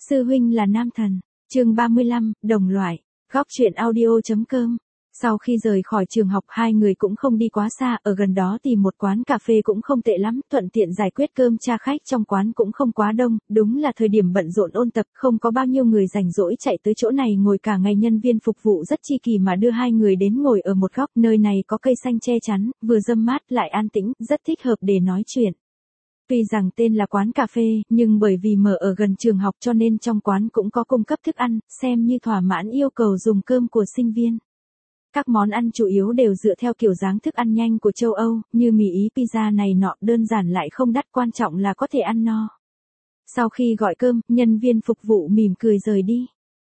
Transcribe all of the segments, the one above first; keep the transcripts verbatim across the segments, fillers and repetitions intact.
Sư huynh là nam thần. Chương ba mươi lăm, đồng loại. Góc truyện audio.com. Sau khi rời khỏi trường học hai người cũng không đi quá xa, ở gần đó tìm một quán cà phê cũng không tệ lắm, thuận tiện giải quyết cơm cha khách, trong quán cũng không quá đông, đúng là thời điểm bận rộn ôn tập, không có bao nhiêu người rảnh rỗi chạy tới chỗ này ngồi cả ngày, nhân viên phục vụ rất chi kỳ mà đưa hai người đến ngồi ở một góc, nơi này có cây xanh che chắn, vừa râm mát lại an tĩnh, rất thích hợp để nói chuyện. Tuy rằng tên là quán cà phê, nhưng bởi vì mở ở gần trường học cho nên trong quán cũng có cung cấp thức ăn, xem như thỏa mãn yêu cầu dùng cơm của sinh viên. Các món ăn chủ yếu đều dựa theo kiểu dáng thức ăn nhanh của châu Âu, như mì Ý, pizza này nọ, đơn giản lại không đắt, quan trọng là có thể ăn no. Sau khi gọi cơm, nhân viên phục vụ mỉm cười rời đi.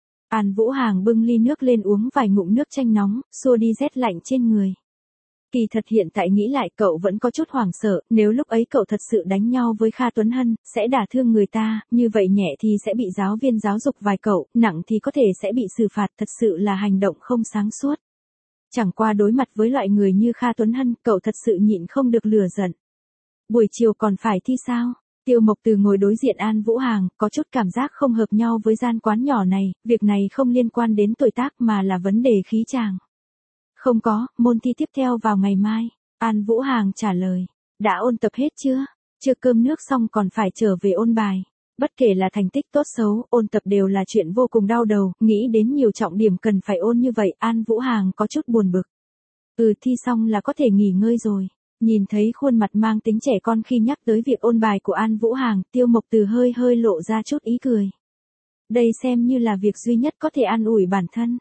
An Vũ Hàng bưng ly nước lên uống vài ngụm nước chanh nóng, xua đi rét lạnh trên người. Kỳ thật hiện tại nghĩ lại cậu vẫn có chút hoảng sợ, nếu lúc ấy cậu thật sự đánh nhau với Kha Tuấn Hân, sẽ đả thương người ta, như vậy nhẹ thì sẽ bị giáo viên giáo dục vài cậu, nặng thì có thể sẽ bị xử phạt, thật sự là hành động không sáng suốt. Chẳng qua đối mặt với loại người như Kha Tuấn Hân, cậu thật sự nhịn không được lửa giận. Buổi chiều còn phải thi sao? Tiêu Mộc Từ ngồi đối diện An Vũ Hàng, có chút cảm giác không hợp nhau với gian quán nhỏ này, việc này không liên quan đến tuổi tác mà là vấn đề khí chàng. Không có, môn thi tiếp theo vào ngày mai. An Vũ Hàng trả lời. Đã ôn tập hết chưa? Chưa, cơm nước xong còn phải trở về ôn bài. Bất kể là thành tích tốt xấu, ôn tập đều là chuyện vô cùng đau đầu, nghĩ đến nhiều trọng điểm cần phải ôn như vậy, An Vũ Hàng có chút buồn bực. Ừ, thi xong là có thể nghỉ ngơi rồi. Nhìn thấy khuôn mặt mang tính trẻ con khi nhắc tới việc ôn bài của An Vũ Hàng, Tiêu Mộc Từ hơi hơi lộ ra chút ý cười. Đây xem như là việc duy nhất có thể an ủi bản thân.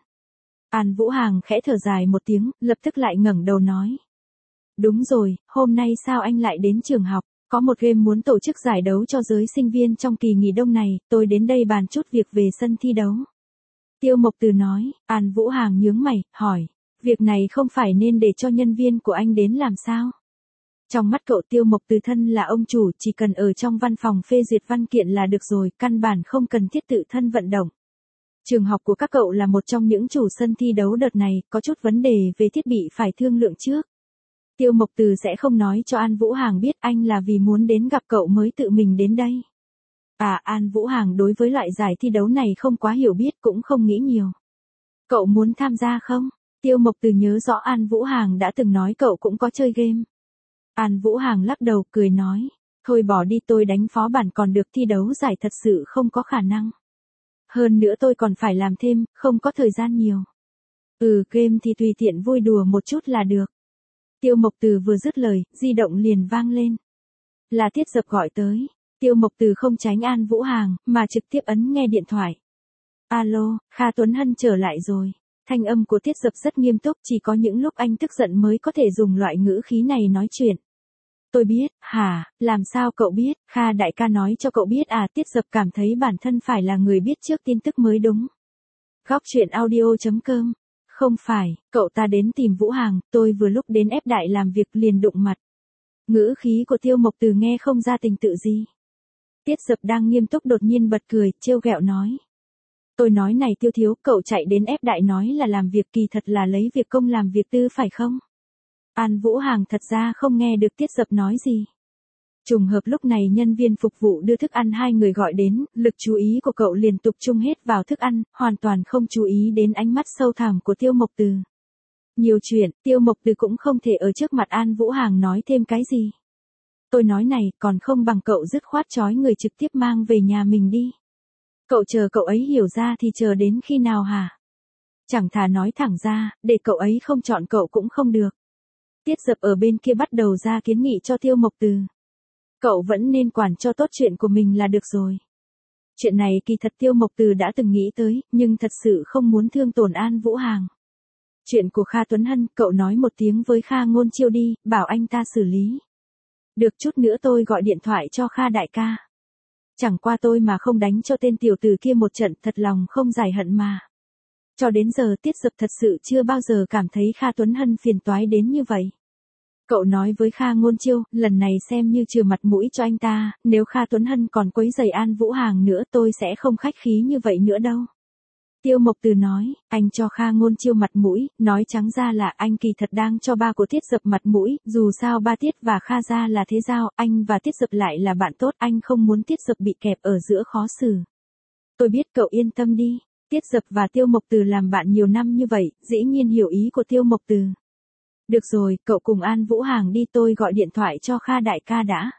An Vũ Hàng khẽ thở dài một tiếng, lập tức lại ngẩng đầu nói. Đúng rồi, hôm nay sao anh lại đến trường học? Có một game muốn tổ chức giải đấu cho giới sinh viên trong kỳ nghỉ đông này, tôi đến đây bàn chút việc về sân thi đấu. Tiêu Mộc Từ nói. An Vũ Hàng nhướng mày, hỏi. Việc này không phải nên để cho nhân viên của anh đến làm sao? Trong mắt cậu, Tiêu Mộc Từ thân là ông chủ, chỉ cần ở trong văn phòng phê duyệt văn kiện là được rồi, căn bản không cần thiết tự thân vận động. Trường học của các cậu là một trong những chủ sân thi đấu đợt này, có chút vấn đề về thiết bị phải thương lượng trước. Tiêu Mộc Từ sẽ không nói cho An Vũ Hàng biết anh là vì muốn đến gặp cậu mới tự mình đến đây. À, An Vũ Hàng đối với loại giải thi đấu này không quá hiểu biết, cũng không nghĩ nhiều. Cậu muốn tham gia không? Tiêu Mộc Từ nhớ rõ An Vũ Hàng đã từng nói cậu cũng có chơi game. An Vũ Hàng lắc đầu cười nói. Thôi bỏ đi, tôi đánh phó bản còn được, thi đấu giải thật sự không có khả năng. Hơn nữa tôi còn phải làm thêm, không có thời gian nhiều. Ừ, game thì tùy tiện vui đùa một chút là được. Tiêu Mộc Từ vừa dứt lời, di động liền vang lên. Là Tiết Dập gọi tới. Tiêu Mộc Từ không tránh An Vũ Hàng, mà trực tiếp ấn nghe điện thoại. Alo, Kha Tuấn Hân trở lại rồi. Thanh âm của Tiết Dập rất nghiêm túc, chỉ có những lúc anh tức giận mới có thể dùng loại ngữ khí này nói chuyện. Tôi biết. Hả, làm sao cậu biết? Kha đại ca nói cho cậu biết à? Tiết Dập cảm thấy bản thân phải là người biết trước tin tức mới đúng. Góc truyện audio.com. Không phải, cậu ta đến tìm Vũ Hàng, tôi vừa lúc đến ép đại làm việc liền đụng mặt. Ngữ khí của Tiêu Mộc Từ nghe không ra tình tự gì. Tiết Dập đang nghiêm túc đột nhiên bật cười, trêu ghẹo nói. Tôi nói này Tiêu thiếu, cậu chạy đến ép đại nói là làm việc, kỳ thật là lấy việc công làm việc tư phải không? An Vũ Hàng thật ra không nghe được Tiết Dập nói gì. Trùng hợp lúc này nhân viên phục vụ đưa thức ăn hai người gọi đến, lực chú ý của cậu liền tập trung hết vào thức ăn, hoàn toàn không chú ý đến ánh mắt sâu thẳm của Tiêu Mộc Từ. Nhiều chuyện, Tiêu Mộc Từ cũng không thể ở trước mặt An Vũ Hàng nói thêm cái gì. Tôi nói này, còn không bằng cậu dứt khoát trói người trực tiếp mang về nhà mình đi. Cậu chờ cậu ấy hiểu ra thì chờ đến khi nào hả? Chẳng thà nói thẳng ra, để cậu ấy không chọn cậu cũng không được. Tiết Dập ở bên kia bắt đầu ra kiến nghị cho Tiêu Mộc Từ. Cậu vẫn nên quản cho tốt chuyện của mình là được rồi. Chuyện này kỳ thật Tiêu Mộc Từ đã từng nghĩ tới, nhưng thật sự không muốn thương tổn An Vũ Hàng. Chuyện của Kha Tuấn Hân, cậu nói một tiếng với Kha Ngôn Chiêu đi, bảo anh ta xử lý. Được, chút nữa tôi gọi điện thoại cho Kha đại ca. Chẳng qua tôi mà không đánh cho tên tiểu tử kia một trận, thật lòng không giải hận mà. Cho đến giờ Tiết Dập thật sự chưa bao giờ cảm thấy Kha Tuấn Hân phiền toái đến như vậy. Cậu nói với Kha Ngôn Chiêu, lần này xem như trừ mặt mũi cho anh ta, nếu Kha Tuấn Hân còn quấy rầy An Vũ Hàng nữa tôi sẽ không khách khí như vậy nữa đâu. Tiêu Mộc Từ nói, anh cho Kha Ngôn Chiêu mặt mũi, nói trắng ra là anh kỳ thật đang cho ba của Tiết Dập mặt mũi, dù sao ba Tiết và Kha gia là thế giao, anh và Tiết Dập lại là bạn tốt, anh không muốn Tiết Dập bị kẹp ở giữa khó xử. tôi biết cậu yên tâm đi. Tiết Dập và Tiêu Mộc Từ làm bạn nhiều năm như vậy, dĩ nhiên hiểu ý của Tiêu Mộc Từ. Được rồi, cậu cùng An Vũ Hàng đi, tôi gọi điện thoại cho Kha đại ca đã.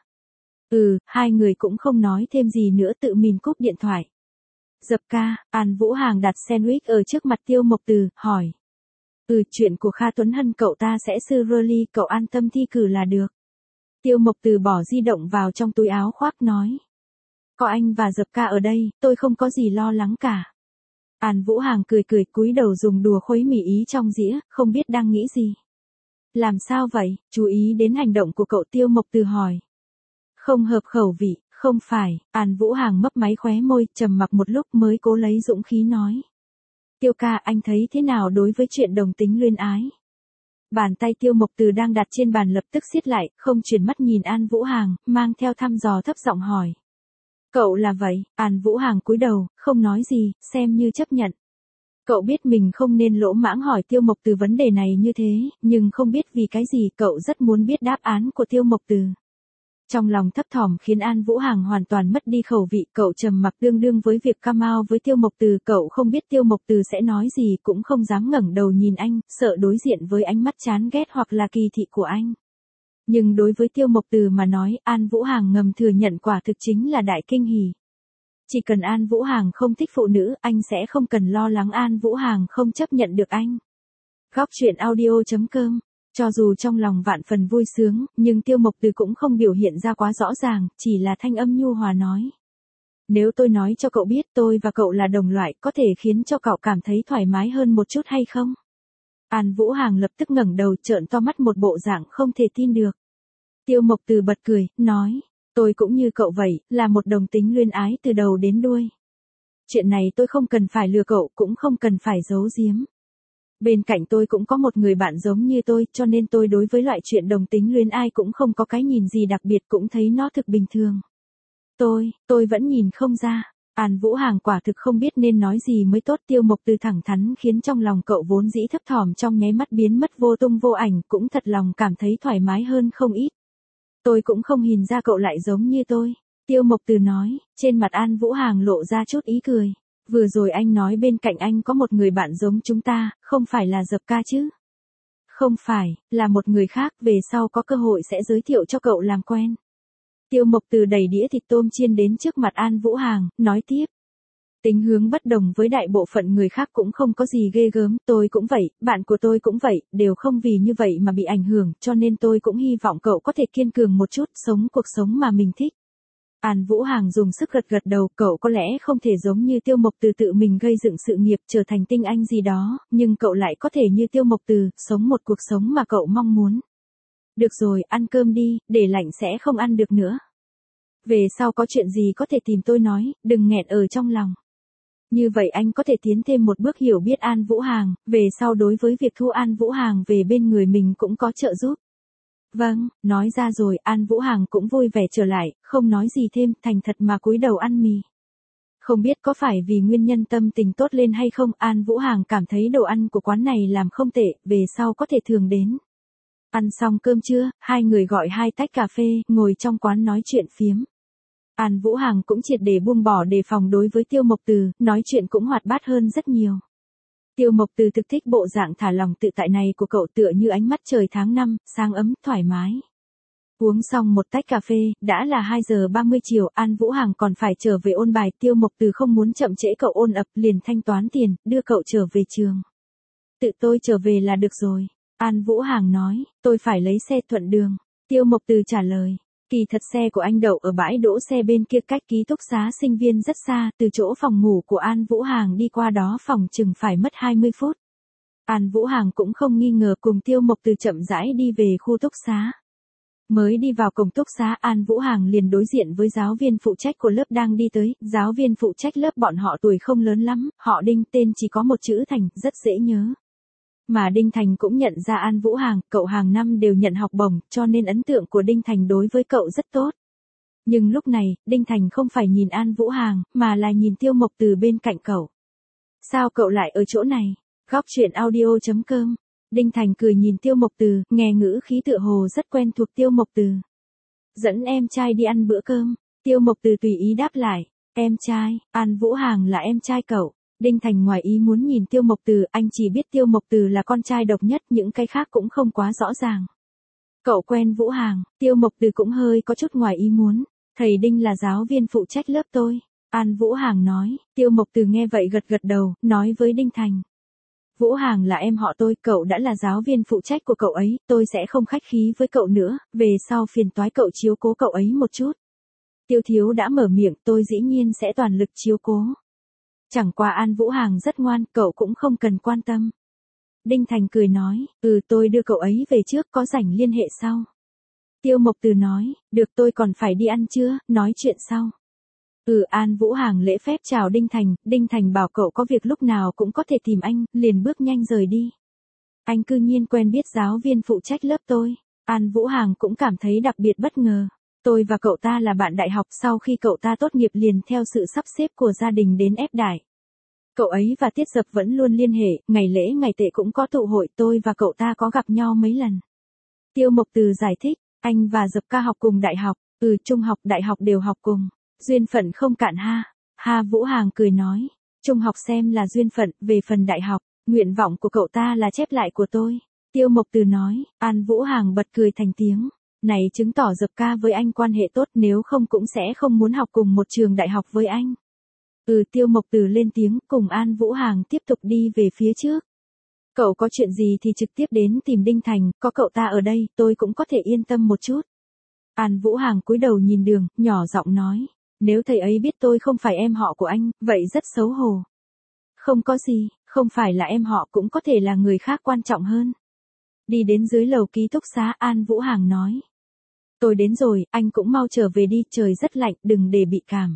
Ừ, hai người cũng không nói thêm gì nữa tự mình cúp điện thoại. Dập ca, An Vũ Hàng đặt sandwich ở trước mặt Tiêu Mộc Từ, hỏi. Ừ, chuyện của Kha Tuấn Hân cậu ta sẽ xử lý, cậu an tâm thi cử là được. Tiêu Mộc Từ bỏ di động vào trong túi áo khoác nói. Có anh và Dập ca ở đây, tôi không có gì lo lắng cả. An Vũ Hàng cười cười cúi đầu dùng đùa khuấy mì ý trong dĩa, không biết đang nghĩ gì. Làm sao vậy, chú ý đến hành động của cậu, Tiêu Mộc Từ hỏi. Không hợp khẩu vị, không phải, An Vũ Hàng mấp máy khóe môi, trầm mặc một lúc mới cố lấy dũng khí nói. Tiêu ca, anh thấy thế nào đối với chuyện đồng tính luyến ái? Bàn tay Tiêu Mộc Từ đang đặt trên bàn lập tức siết lại, không chuyển mắt nhìn An Vũ Hàng, mang theo thăm dò thấp giọng hỏi. Cậu là vậy, An Vũ Hàng cúi đầu, không nói gì, xem như chấp nhận. Cậu biết mình không nên lỗ mãng hỏi Tiêu Mộc Từ vấn đề này như thế, nhưng không biết vì cái gì cậu rất muốn biết đáp án của Tiêu Mộc Từ. Trong lòng thấp thỏm khiến An Vũ Hàng hoàn toàn mất đi khẩu vị, cậu trầm mặc đương đương với việc cam ao với Tiêu Mộc Từ, cậu không biết Tiêu Mộc Từ sẽ nói gì, cũng không dám ngẩng đầu nhìn anh, sợ đối diện với ánh mắt chán ghét hoặc là kỳ thị của anh. Nhưng đối với Tiêu Mộc Từ mà nói, An Vũ Hàng ngầm thừa nhận quả thực chính là đại kinh hỉ. Chỉ cần An Vũ Hàng không thích phụ nữ, anh sẽ không cần lo lắng An Vũ Hàng không chấp nhận được anh. Góc truyện audio chấm com. Cho dù trong lòng vạn phần vui sướng, nhưng Tiêu Mộc Từ cũng không biểu hiện ra quá rõ ràng, chỉ là thanh âm nhu hòa nói. Nếu tôi nói cho cậu biết tôi và cậu là đồng loại, có thể khiến cho cậu cảm thấy thoải mái hơn một chút hay không? An Vũ Hàng lập tức ngẩng đầu, trợn to mắt một bộ dạng không thể tin được. Tiêu Mộc Từ bật cười, nói. Tôi cũng như cậu vậy, là một đồng tính luyến ái từ đầu đến đuôi. Chuyện này tôi không cần phải lừa cậu, cũng không cần phải giấu giếm. Bên cạnh tôi cũng có một người bạn giống như tôi, cho nên tôi đối với loại chuyện đồng tính luyến ai cũng không có cái nhìn gì đặc biệt, cũng thấy nó thực bình thường. Tôi, tôi vẫn nhìn không ra. An Vũ Hàng quả thực không biết nên nói gì mới tốt. Tiêu Mộc Từ thẳng thắn khiến trong lòng cậu vốn dĩ thấp thỏm trong nháy mắt biến mất vô tung vô ảnh, cũng thật lòng cảm thấy thoải mái hơn không ít. Tôi cũng không nhìn ra cậu lại giống như tôi. Tiêu Mộc Từ nói, trên mặt An Vũ Hàng lộ ra chút ý cười. Vừa rồi anh nói bên cạnh anh có một người bạn giống chúng ta, không phải là Dập ca chứ? Không phải, là một người khác, về sau có cơ hội sẽ giới thiệu cho cậu làm quen. Tiêu Mộc Từ đẩy đĩa thịt tôm chiên đến trước mặt An Vũ Hàng, nói tiếp. Tính hướng bất đồng với đại bộ phận người khác cũng không có gì ghê gớm, tôi cũng vậy, bạn của tôi cũng vậy, đều không vì như vậy mà bị ảnh hưởng, cho nên tôi cũng hy vọng cậu có thể kiên cường một chút, sống cuộc sống mà mình thích. An Vũ Hàng dùng sức gật gật đầu, cậu có lẽ không thể giống như Tiêu Mộc Từ tự mình gây dựng sự nghiệp trở thành tinh anh gì đó, nhưng cậu lại có thể như Tiêu Mộc Từ, sống một cuộc sống mà cậu mong muốn. Được rồi, ăn cơm đi, để lạnh sẽ không ăn được nữa. Về sau có chuyện gì có thể tìm tôi nói, đừng nghẹn ở trong lòng. Như vậy anh có thể tiến thêm một bước hiểu biết An Vũ Hàng, về sau đối với việc thu An Vũ Hàng về bên người mình cũng có trợ giúp. Vâng, nói ra rồi, An Vũ Hàng cũng vui vẻ trở lại, không nói gì thêm, thành thật mà cúi đầu ăn mì. Không biết có phải vì nguyên nhân tâm tình tốt lên hay không, An Vũ Hàng cảm thấy đồ ăn của quán này làm không tệ, về sau có thể thường đến. Ăn xong cơm trưa, hai người gọi hai tách cà phê, ngồi trong quán nói chuyện phiếm. An Vũ Hàng cũng triệt để buông bỏ đề phòng đối với Tiêu Mộc Từ, nói chuyện cũng hoạt bát hơn rất nhiều. Tiêu Mộc Từ thực thích bộ dạng thả lòng tự tại này của cậu, tựa như ánh mắt trời tháng năm, sáng ấm, thoải mái. Uống xong một tách cà phê, đã là hai giờ ba mươi chiều, An Vũ Hàng còn phải trở về ôn bài, Tiêu Mộc Từ không muốn chậm trễ cậu ôn ập, liền thanh toán tiền, đưa cậu trở về trường. Tự tôi trở về là được rồi. An Vũ Hàng nói, tôi phải lấy xe thuận đường. Tiêu Mộc Từ trả lời. Kỳ thật xe của anh đậu ở bãi đỗ xe bên kia cách ký túc xá sinh viên rất xa, từ chỗ phòng ngủ của An Vũ Hàng đi qua đó phòng chừng phải mất hai mươi phút. An Vũ Hàng cũng không nghi ngờ, cùng Tiêu Mộc Từ chậm rãi đi về khu túc xá. Mới đi vào cổng túc xá, An Vũ Hàng liền đối diện với giáo viên phụ trách của lớp đang đi tới, giáo viên phụ trách lớp bọn họ tuổi không lớn lắm, họ Đinh, tên chỉ có một chữ Thành, rất dễ nhớ. Mà Đinh Thành cũng nhận ra An Vũ Hàng, cậu hàng năm đều nhận học bổng, cho nên ấn tượng của Đinh Thành đối với cậu rất tốt. Nhưng lúc này, Đinh Thành không phải nhìn An Vũ Hàng, mà là nhìn Tiêu Mộc Từ bên cạnh cậu. Sao cậu lại ở chỗ này? Góc truyện audio chấm com. Đinh Thành cười nhìn Tiêu Mộc Từ, nghe ngữ khí tựa hồ rất quen thuộc Tiêu Mộc Từ. Dẫn em trai đi ăn bữa cơm. Tiêu Mộc Từ tùy ý đáp lại. Em trai, An Vũ Hàng là em trai cậu. Đinh Thành ngoài ý muốn nhìn Tiêu Mộc Từ, anh chỉ biết Tiêu Mộc Từ là con trai độc nhất, những cái khác cũng không quá rõ ràng. Cậu quen Vũ Hàng, Tiêu Mộc Từ cũng hơi có chút ngoài ý muốn. Thầy Đinh là giáo viên phụ trách lớp tôi. An Vũ Hàng nói, Tiêu Mộc Từ nghe vậy gật gật đầu, nói với Đinh Thành. Vũ Hàng là em họ tôi, cậu đã là giáo viên phụ trách của cậu ấy, tôi sẽ không khách khí với cậu nữa, về sau phiền toái cậu chiếu cố cậu ấy một chút. Tiêu Thiếu đã mở miệng, tôi dĩ nhiên sẽ toàn lực chiếu cố. Chẳng qua An Vũ Hàng rất ngoan, cậu cũng không cần quan tâm. Đinh Thành cười nói, ừ tôi đưa cậu ấy về trước, có rảnh liên hệ sau. Tiêu Mộc Từ nói, được tôi còn phải đi ăn trưa, nói chuyện sau. Ừ An Vũ Hàng lễ phép chào Đinh Thành, Đinh Thành bảo cậu có việc lúc nào cũng có thể tìm anh, liền bước nhanh rời đi. Anh cư nhiên quen biết giáo viên phụ trách lớp tôi. An Vũ Hàng cũng cảm thấy đặc biệt bất ngờ. Tôi và cậu ta là bạn đại học, sau khi cậu ta tốt nghiệp liền theo sự sắp xếp của gia đình đến ép đại. Cậu ấy và Tiết Dập vẫn luôn liên hệ, ngày lễ ngày tệ cũng có tụ hội, tôi và cậu ta có gặp nhau mấy lần. Tiêu Mộc Từ giải thích, anh và Dập ca học cùng đại học, ừ trung học đại học đều học cùng. Duyên phận không cạn ha. Ha Vũ Hàng cười nói, trung học xem là duyên phận, về phần đại học, nguyện vọng của cậu ta là chép lại của tôi. Tiêu Mộc Từ nói, An Vũ Hàng bật cười thành tiếng. Này chứng tỏ Dập ca với anh quan hệ tốt, nếu không cũng sẽ không muốn học cùng một trường đại học với anh. Ừ Tiêu Mộc Từ lên tiếng, cùng An Vũ Hàng tiếp tục đi về phía trước. Cậu có chuyện gì thì trực tiếp đến tìm Đinh Thành, có cậu ta ở đây, tôi cũng có thể yên tâm một chút. An Vũ Hàng cúi đầu nhìn đường, nhỏ giọng nói, nếu thầy ấy biết tôi không phải em họ của anh, vậy rất xấu hổ. Không có gì, không phải là em họ cũng có thể là người khác quan trọng hơn. Đi đến dưới lầu ký túc xá, An Vũ Hàng nói. Tôi đến rồi, anh cũng mau trở về đi, trời rất lạnh, đừng để bị cảm.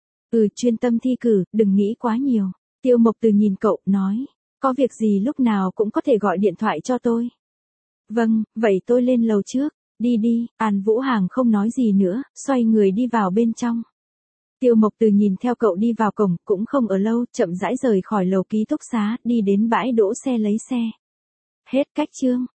Ừ chuyên tâm thi cử, đừng nghĩ quá nhiều. Tiêu Mộc Từ nhìn cậu, nói, có việc gì lúc nào cũng có thể gọi điện thoại cho tôi. Vâng, vậy tôi lên lầu trước, đi đi. An Vũ Hàng không nói gì nữa, xoay người đi vào bên trong. Tiêu Mộc Từ nhìn theo cậu đi vào cổng, cũng không ở lâu, chậm rãi rời khỏi lầu ký túc xá, đi đến bãi đỗ xe lấy xe. Hết cách chương.